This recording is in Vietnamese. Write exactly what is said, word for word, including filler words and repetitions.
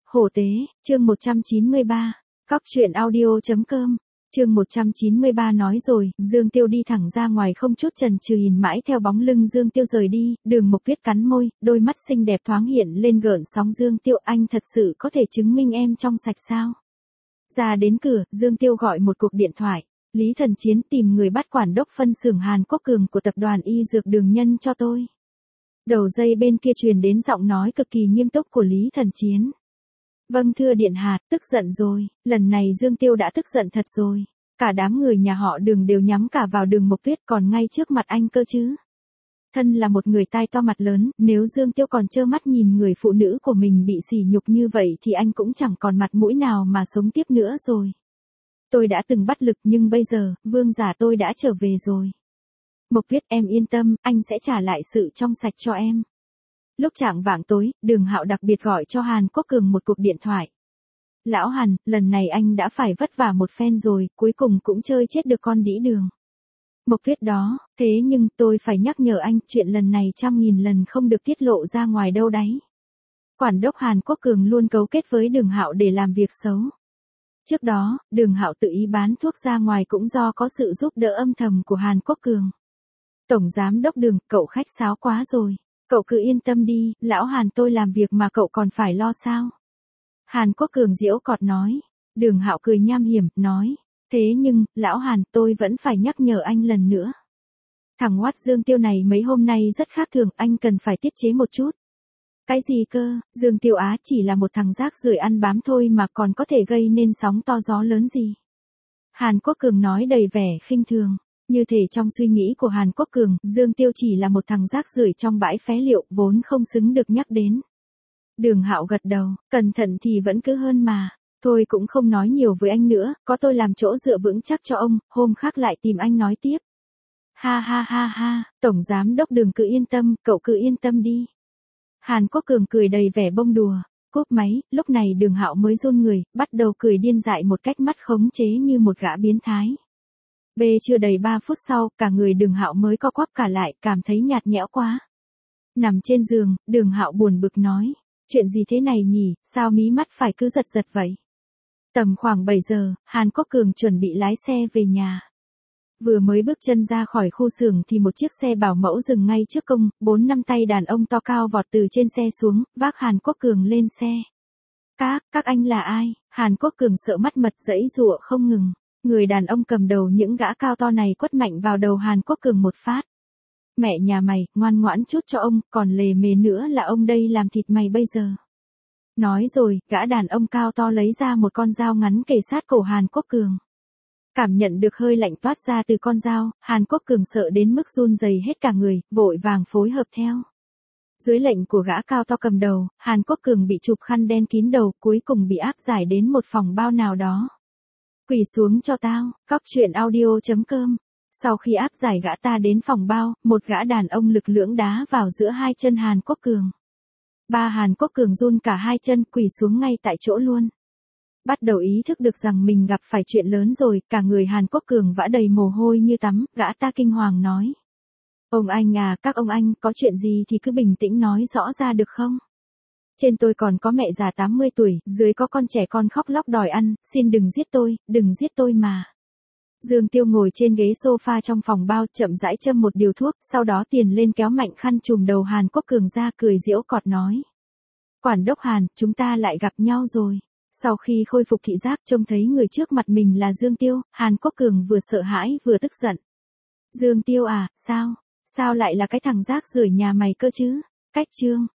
Hổ tế, chương một trăm chín mươi ba, cóc truyện audio chấm com, chương một trăm chín mươi ba nói rồi, Dương Tiêu đi thẳng ra ngoài không chút chần chừ nhìn mãi theo bóng lưng Dương Tiêu rời đi, Đường Mộc Tuyết cắn môi, đôi mắt xinh đẹp thoáng hiện lên gợn sóng. Dương Tiêu, anh thật sự có thể chứng minh em trong sạch sao? Ra đến cửa, Dương Tiêu gọi một cuộc điện thoại, Lý Thần Chiến tìm người bắt quản đốc phân xưởng Hàn Quốc Cường của tập đoàn Y Dược Đường Nhân cho tôi. Đầu dây bên kia truyền đến giọng nói cực kỳ nghiêm túc của Lý Thần Chiến. Vâng thưa điện hạ, tức giận rồi, lần này Dương Tiêu đã tức giận thật rồi. Cả đám người nhà họ Đường đều nhắm cả vào Đường Mộc Tuyết còn ngay trước mặt anh cơ chứ. Thân là một người tai to mặt lớn, nếu Dương Tiêu còn trơ mắt nhìn người phụ nữ của mình bị sỉ nhục như vậy thì anh cũng chẳng còn mặt mũi nào mà sống tiếp nữa rồi. Tôi đã từng bắt lực nhưng bây giờ, vương giả tôi đã trở về rồi. Mộc Tuyết em yên tâm, anh sẽ trả lại sự trong sạch cho em. Lúc chạng vạng tối, Đường Hạo đặc biệt gọi cho Hàn Quốc Cường một cuộc điện thoại. Lão Hàn, lần này anh đã phải vất vả một phen rồi, cuối cùng cũng chơi chết được con đĩ Đường. Mộc Tuyết đó, thế nhưng tôi phải nhắc nhở anh, chuyện lần này trăm nghìn lần không được tiết lộ ra ngoài đâu đấy. Quản đốc Hàn Quốc Cường luôn cấu kết với Đường Hạo để làm việc xấu. Trước đó, Đường Hạo tự ý bán thuốc ra ngoài cũng do có sự giúp đỡ âm thầm của Hàn Quốc Cường. Tổng giám đốc Đường, cậu khách sáo quá rồi. Cậu cứ yên tâm đi, lão Hàn tôi làm việc mà cậu còn phải lo sao? Hàn Quốc Cường giễu cợt nói. Đường Hạo cười nham hiểm, nói. Thế nhưng, lão Hàn tôi vẫn phải nhắc nhở anh lần nữa. Thằng oát Dương Tiêu này mấy hôm nay rất khác thường, anh cần phải tiết chế một chút. Cái gì cơ, Dương Tiêu Á chỉ là một thằng rác rưởi ăn bám thôi mà còn có thể gây nên sóng to gió lớn gì? Hàn Quốc Cường nói đầy vẻ khinh thường. Như thể trong suy nghĩ của Hàn Quốc Cường, Dương Tiêu chỉ là một thằng rác rưởi trong bãi phế liệu, vốn không xứng được nhắc đến. Đường Hạo gật đầu, cẩn thận thì vẫn cứ hơn mà. Thôi cũng không nói nhiều với anh nữa, có tôi làm chỗ dựa vững chắc cho ông, hôm khác lại tìm anh nói tiếp. Ha ha ha ha, Tổng Giám Đốc Đường cứ yên tâm, cậu cứ yên tâm đi. Hàn Quốc Cường cười đầy vẻ bông đùa, cúp máy, lúc này Đường Hạo mới run người, bắt đầu cười điên dại một cách mắt khống chế như một gã biến thái. Bê chưa đầy ba phút sau, cả người Đường Hạo mới co quắp cả lại, cảm thấy nhạt nhẽo quá. Nằm trên giường, Đường Hạo buồn bực nói, chuyện gì thế này nhỉ, sao mí mắt phải cứ giật giật vậy? Tầm khoảng bảy giờ, Hàn Quốc Cường chuẩn bị lái xe về nhà. Vừa mới bước chân ra khỏi khu xưởng thì một chiếc xe bảo mẫu dừng ngay trước công, bốn năm tay đàn ông to cao vọt từ trên xe xuống, vác Hàn Quốc Cường lên xe. Các, các anh là ai? Hàn Quốc Cường sợ mắt mật giãy giụa không ngừng. Người đàn ông cầm đầu những gã cao to này quất mạnh vào đầu Hàn Quốc Cường một phát. Mẹ nhà mày, ngoan ngoãn chút cho ông, còn lề mề nữa là ông đây làm thịt mày bây giờ. Nói rồi, gã đàn ông cao to lấy ra một con dao ngắn kề sát cổ Hàn Quốc Cường. Cảm nhận được hơi lạnh toát ra từ con dao, Hàn Quốc Cường sợ đến mức run rẩy hết cả người, vội vàng phối hợp theo. Dưới lệnh của gã cao to cầm đầu, Hàn Quốc Cường bị chụp khăn đen kín đầu, cuối cùng bị áp giải đến một phòng bao nào đó. Quỳ xuống cho tao, cóc truyện audio chấm com. Sau khi áp giải gã ta đến phòng bao, một gã đàn ông lực lưỡng đá vào giữa hai chân Hàn Quốc Cường. Ba Hàn Quốc Cường run cả hai chân, quỳ xuống ngay tại chỗ luôn. Bắt đầu ý thức được rằng mình gặp phải chuyện lớn rồi, cả người Hàn Quốc Cường vã đầy mồ hôi như tắm, gã ta kinh hoàng nói. Ông anh à, các ông anh, có chuyện gì thì cứ bình tĩnh nói rõ ra được không? Trên tôi còn có mẹ già tám mươi tuổi, dưới có con trẻ con khóc lóc đòi ăn, xin đừng giết tôi, đừng giết tôi mà. Dương Tiêu ngồi trên ghế sofa trong phòng bao, chậm rãi châm một điều thuốc, sau đó tiền lên kéo mạnh khăn trùm đầu Hàn Quốc Cường ra, cười giễu cợt nói. Quản đốc Hàn, chúng ta lại gặp nhau rồi. Sau khi khôi phục thị giác trông thấy người trước mặt mình là Dương Tiêu, Hàn Quốc Cường vừa sợ hãi vừa tức giận. Dương Tiêu à, sao? Sao lại là cái thằng rác rưởi nhà mày cơ chứ? Cách chương.